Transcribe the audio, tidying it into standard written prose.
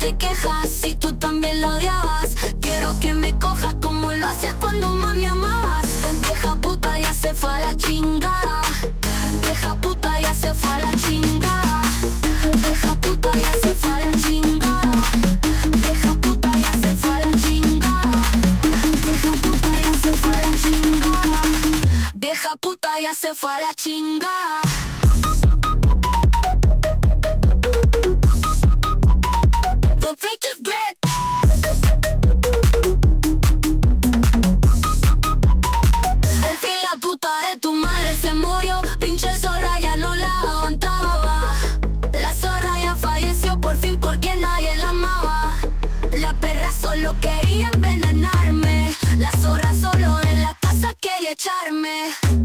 te quejas si tú también la odiabas. Quiero que me cojas como lo hacías cuando más me amabas. Vieja puta ya se fue a la chingada. Vieja puta ya se fue a la chingada. Vieja puta ya se fue a la chingada. Vieja puta ya se fue a la chingada. Vieja puta ya se fue a la chingada. Vieja puta ya se fue a la chingada. The Breaker's Bread. El fin la puta de tu madre se murió. Pinche zorra ya no la aguantaba. La zorra ya falleció por fin porque nadie la amaba. La perra solo quería envenenarme. La zorra solo en la casa quería echarme.